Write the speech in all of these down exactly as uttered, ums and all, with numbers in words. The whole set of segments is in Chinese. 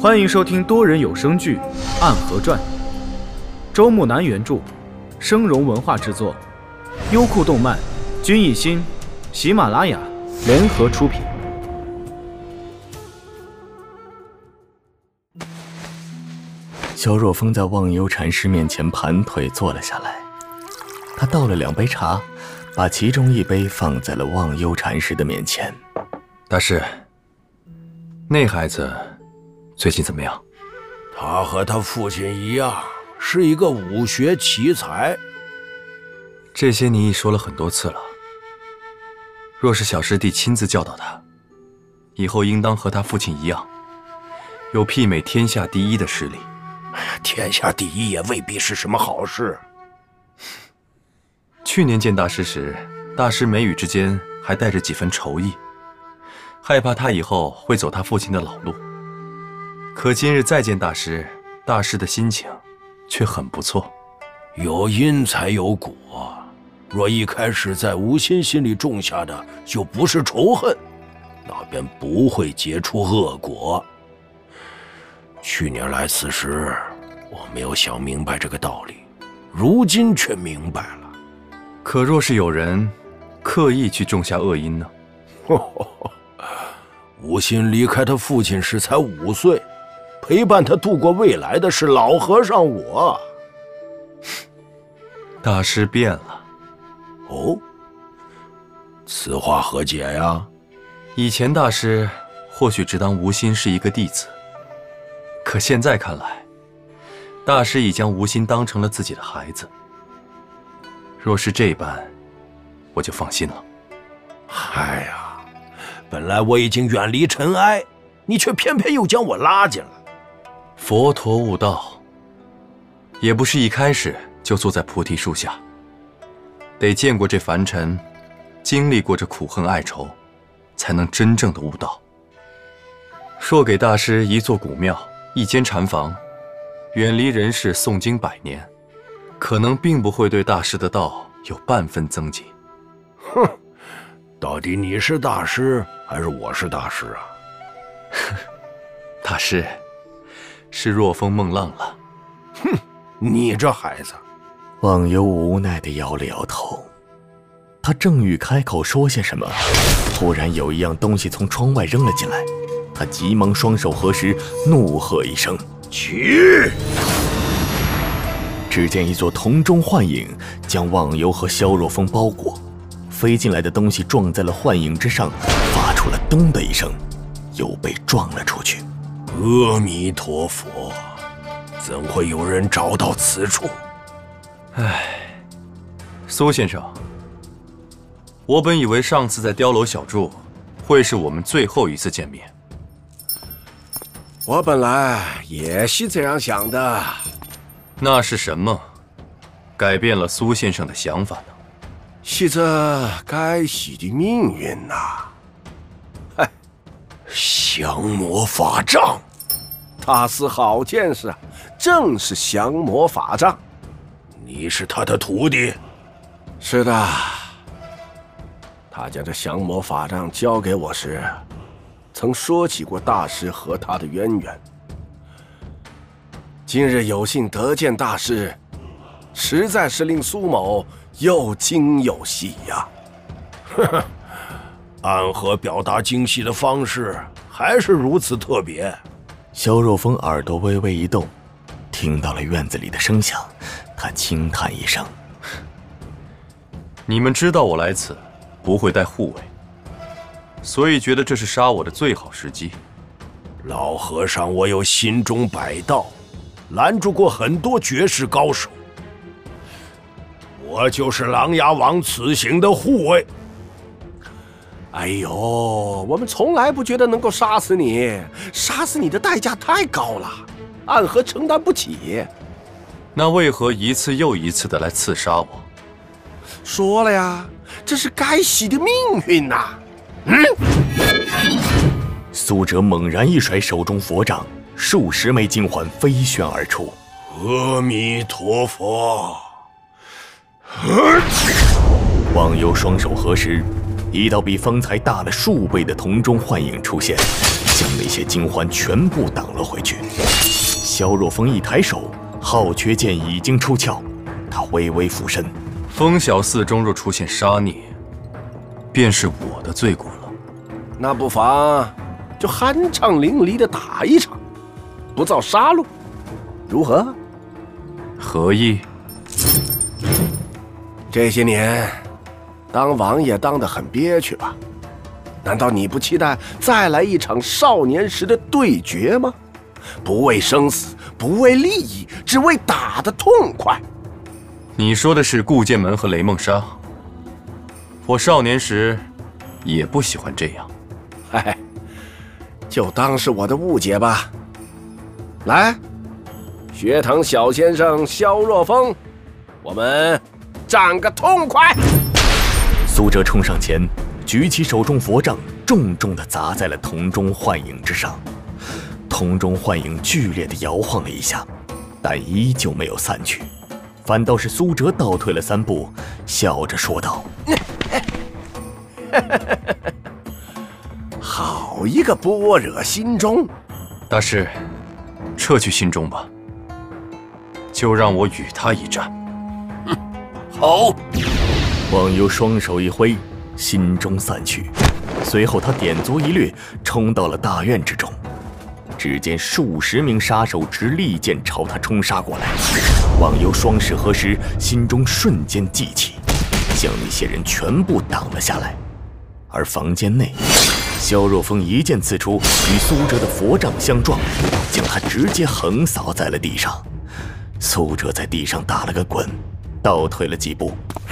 欢迎收听多人有声剧《暗河传》，周木南原著，生荣文化制作，优酷动漫、君艺心、喜马拉雅联合出品。 萧若风在忘忧禅师面前盘腿坐了下来，他倒了两杯茶，把其中一杯放在了忘忧禅师的面前。 大师，那孩子最近怎么样？ 他和他父亲一样，是一个武学奇才。 这些你已说了很多次了。若是小师弟亲自教导他，以后应当和他父亲一样，有媲美天下第一的实力。 天下第一也未必是什么好事。 去年见大师时，大师眉宇之间还带着几分愁意，害怕他以后会走他父亲的老路。可今日再见大师，大师的心情却很不错。 有因才有果，若一开始在吴昕心里种下的就不是仇恨，那便不会结出恶果。去年来此时，我没有想明白这个道理，如今却明白了。 可若是有人刻意去种下恶因呢？ 吴昕离开他父亲时才五岁，陪伴他度过未来的是老和尚我。 大师变了。 哦，此话何解呀？ 以前大师或许只当吴昕是一个弟子，可现在看来，大师已将吴昕当成了自己的孩子。若是这般，我就放心了。 嗨呀，本来我已经远离尘埃，你却偏偏又将我拉进来。 佛陀悟道，也不是一开始就坐在菩提树下，得见过这凡尘，经历过这苦恨爱仇，才能真正的悟道。若给大师一座古庙，一间禅房，远离人世诵经百年，可能并不会对大师的道有半分增进。 哼，到底你是大师还是我是大师啊？ 大师，是若风梦浪了。 哼，你这孩子。 忘忧无奈地摇了摇头，他正欲开口说些什么，突然有一样东西从窗外扔了进来，他急忙双手合十，怒喝一声：“ 起！” 只见一座铜钟幻影将忘忧和萧若风包裹，飞进来的东西撞在了幻影之上，发出了咚的一声，又被撞了出去。 阿弥陀佛，怎会有人找到此处？ 唉，苏先生，我本以为上次在碉楼小筑会是我们最后一次见面。 我本来也是这样想的。 那是什么改变了苏先生的想法呢？ 是这该死的命运呐！哎，降魔法杖，它是好件事，正是降魔法杖。你是他的徒弟？是的。他将这降魔法杖交给我时，曾说起过大师和他的渊源。今日有幸得见大师，实在是令苏某又惊又喜呀！呵呵，暗河表达惊喜的方式还是如此特别。 萧若风耳朵微微一动，听到了院子里的声响，他轻叹一声：“ 你们知道我来此不会带护卫，所以觉得这是杀我的最好时机。 老和尚，我有心中百道，拦住过很多绝世高手。我就是琅琊王此行的护卫。哎呦，我们从来不觉得能够杀死你，杀死你的代价太高了，暗河承担不起。 那为何一次又一次的来刺杀我？ 说了呀，这是该死的命运呐！嗯。 苏哲猛然一甩手中佛杖，数十枚金环飞旋而出。 阿弥陀佛！ 忘忧双手合十，一道比方才大了数倍的铜钟幻影出现，将那些金环全部挡了回去。萧若风一抬手，浩缺剑已经出鞘，他微微俯身。 风小寺中若出现杀孽，便是我的罪过了。 那不妨就酣畅淋漓的打一场，不造杀戮，如何？ 何意？ 这些年，当王爷当得很憋屈吧？难道你不期待再来一场少年时的对决吗？不为生死，不为利益，只为打得痛快。 你说的是顾剑门和雷梦莎。我少年时也不喜欢这样。 哎，就当是我的误解吧。来，学堂小先生萧若风，我们战个痛快！ 苏哲冲上前，举起手中佛杖，重重地砸在了铜钟幻影之上。铜钟幻影剧烈地摇晃了一下，但依旧没有散去，反倒是苏哲倒退了三步，笑着说道：“ 好一个般若心中！ 大师，撤去心中吧，就让我与他一战。” 好。 忘忧双手一挥，心中散去，随后他点足一掠，冲到了大院之中。只见数十名杀手持利剑朝他冲杀过来，忘忧双手合十，心中瞬间悸起，将那些人全部挡了下来。而房间内，萧若风一剑刺出，与苏哲的佛杖相撞，将他直接横扫在了地上。苏哲在地上打了个滚，倒退了几步。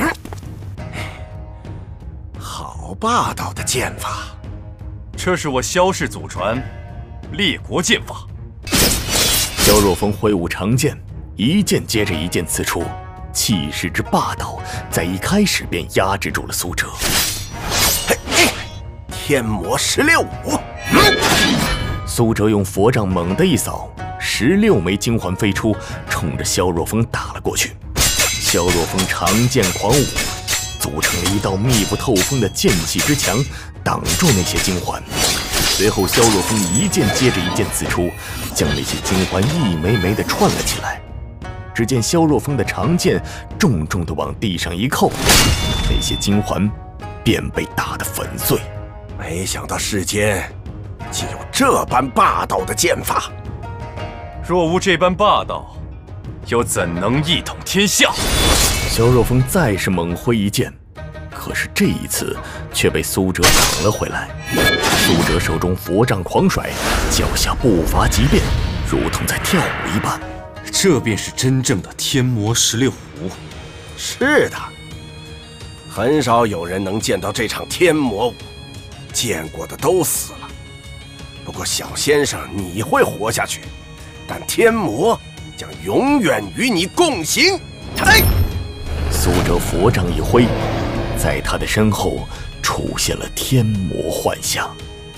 好霸道的剑法！ 这是我萧氏祖传列国剑法。 萧若风挥舞长剑，一剑接着一剑刺出，气势之霸道，在一开始便压制住了苏哲。 嘿嘿，天魔十六舞！ 苏哲用佛杖猛地一扫，十六枚金环飞出，冲着萧若风打了过去。萧若风长剑狂舞，组成了一道密不透风的剑气之墙，挡住那些金环。随后，萧若风一剑接着一剑刺出，将那些金环一枚枚地串了起来。只见萧若风的长剑重重地往地上一扣，那些金环便被打得粉碎。 没想到世间竟有这般霸道的剑法！ 若无这般霸道，又怎能一统天下？ 萧若风再是猛挥一剑，可是这一次却被苏哲挡了回来。苏哲手中佛杖狂甩，脚下步伐急变，如同在跳舞一般。 这便是真正的天魔十六舞。 是的，很少有人能见到这场天魔舞，见过的都死了。不过小先生你会活下去，但天魔将永远与你共行。哎！ 苏哲佛杖一挥，在他的身后出现了天魔幻象。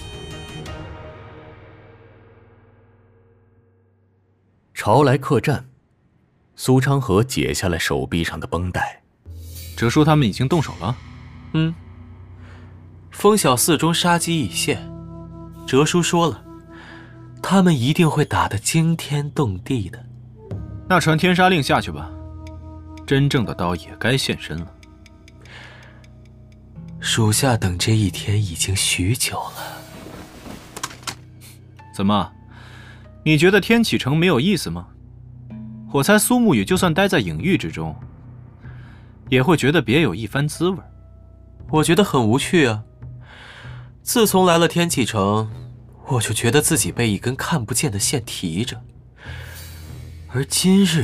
朝来客栈，苏昌河解下了手臂上的绷带。 哲叔他们已经动手了。 嗯，风小寺中杀机已现，哲叔说了，他们一定会打得惊天动地的。 那传天杀令下去吧，真正的刀也该现身了。 属下等这一天已经许久了。 怎么，你觉得天启城没有意思吗？我猜苏沐雨就算待在隐域之中，也会觉得别有一番滋味。 我觉得很无趣啊。自从来了天启城，我就觉得自己被一根看不见的线提着，而今日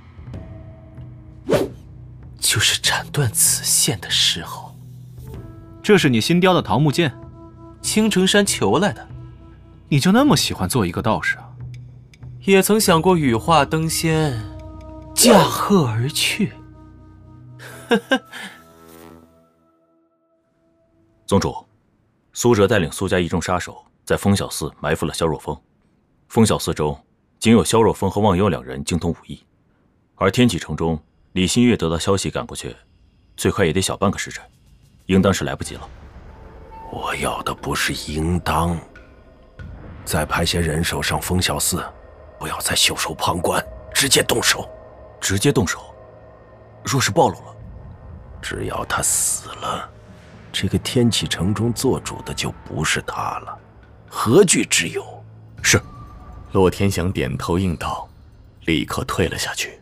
就是斩断此线的时候。 这是你新雕的桃木剑？ 青城山求来的。 你就那么喜欢做一个道士啊？ 也曾想过羽化登仙，驾鹤而去。 宗主，苏哲带领苏家一众杀手在风小寺埋伏了萧若风。风小寺中仅有萧若风和忘忧两人精通武艺，而天启城中李新月得到消息赶过去，最快也得小半个时辰，应当是来不及了。 我要的不是应当， 再派些人手上风小寺，不要再袖手旁观，直接动手。 直接动手？若是暴露了， 只要他死了，这个天启城中做主的就不是他了，何惧之有？ 是。 洛天祥点头应道，立刻退了下去。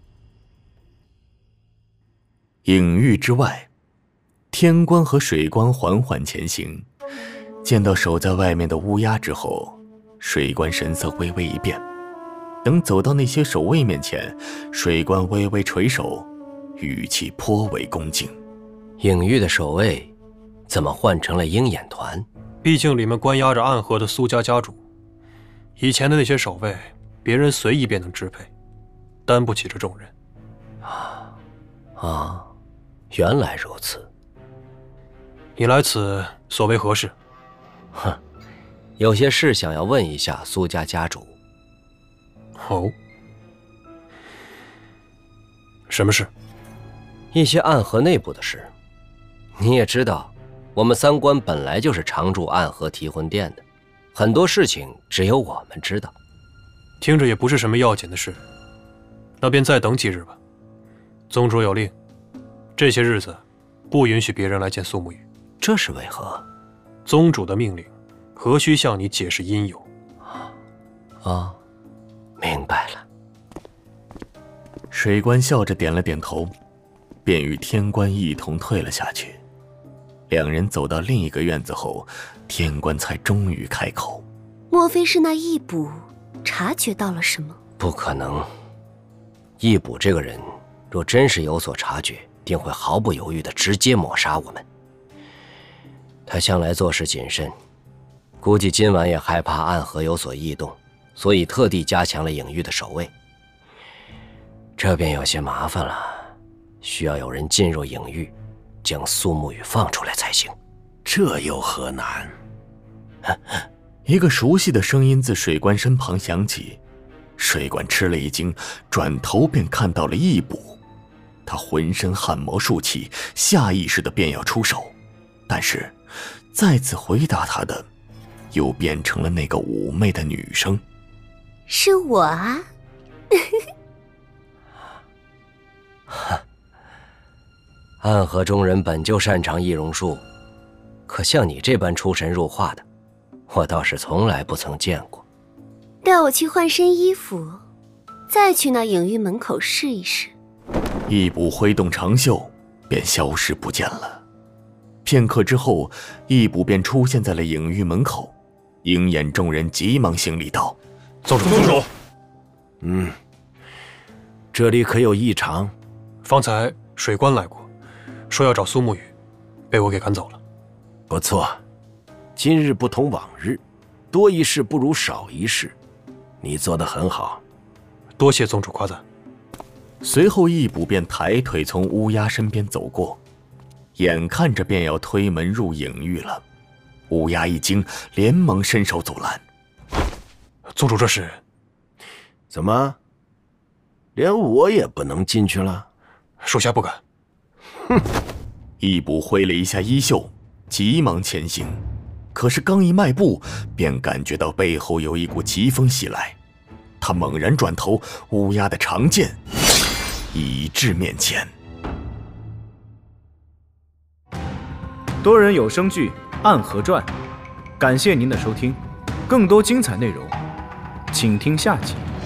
影域之外，天官和水官缓缓前行，见到守在外面的乌鸦之后，水官神色微微一变。等走到那些守卫面前，水官微微垂首，语气颇为恭敬。 影域的守卫怎么换成了鹰眼团？ 毕竟里面关押着暗河的苏家家主，以前的那些守卫，别人随意便能支配，担不起这重任。 啊啊，原来如此。 你来此所为何事？ 哼，有些事想要问一下苏家家主。 哦，什么事？ 一些暗河内部的事。你也知道，我们三官本来就是常驻暗河提魂殿的，很多事情只有我们知道。 听着也不是什么要紧的事，那便再等几日吧。宗主有令，这些日子不允许别人来见苏沐雨。 这是为何？ 宗主的命令，何须向你解释因由？ 啊，明白了。 水官笑着点了点头，便与天官一同退了下去。两人走到另一个院子后，天官才终于开口：“ 莫非是那义卜察觉到了什么？” 不可能，义卜这个人若真是有所察觉，定会毫不犹豫地直接抹杀我们。他向来做事谨慎，估计今晚也害怕暗河有所异动，所以特地加强了影域的守卫。这便有些麻烦了，需要有人进入影域，将苏沐雨放出来才行。 这又何难？ 一个熟悉的声音自水官身旁响起，水官吃了一惊，转头便看到了义卜。他浑身汗毛竖起，下意识的便要出手，但是再次回答他的又变成了那个妩媚的女声：“ 是我啊。” 暗河中人本就擅长易容术，可像你这般出神入化的，我倒是从来不曾见过。 带我去换身衣服，再去那影域门口试一试。 义卜挥动长袖，便消失不见了。片刻之后，义卜便出现在了影域门口。鹰眼众人急忙行礼道：“ 宗主，宗主。” 嗯，这里可有异常？ 方才水官来过，说要找苏沐雨，被我给赶走了。 不错，今日不同往日，多一事不如少一事，你做得很好， 多谢宗主夸赞。 随后义卜便抬腿从乌鸦身边走过，眼看着便要推门入影域了。乌鸦一惊，连忙伸手阻拦：“ 宗主这是…… 怎么，连我也不能进去了？” 属下不敢。 哼！ 义卜挥了一下衣袖，急忙前行。可是刚一迈步，便感觉到背后有一股疾风袭来。他猛然转头，乌鸦的长剑已至面前。 多人有声剧《暗河传》，感谢您的收听，更多精彩内容，请听下集。